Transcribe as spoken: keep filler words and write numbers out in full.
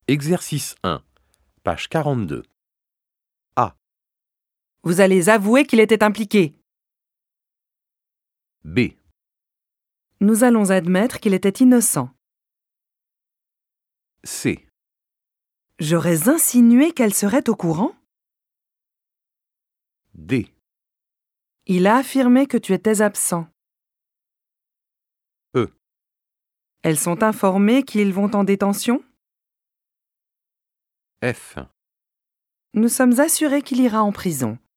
Exercice un, page quarante-deux. A. Vous allez avouer qu'il était impliqué. B. Nous allons admettre qu'il était innocent. C. J'aurais insinué qu'elle serait au courant. D. Il a affirmé que tu étais absent. E. Elles sont informées qu'ils vont en détention. F. Nous sommes assurés qu'il ira en prison.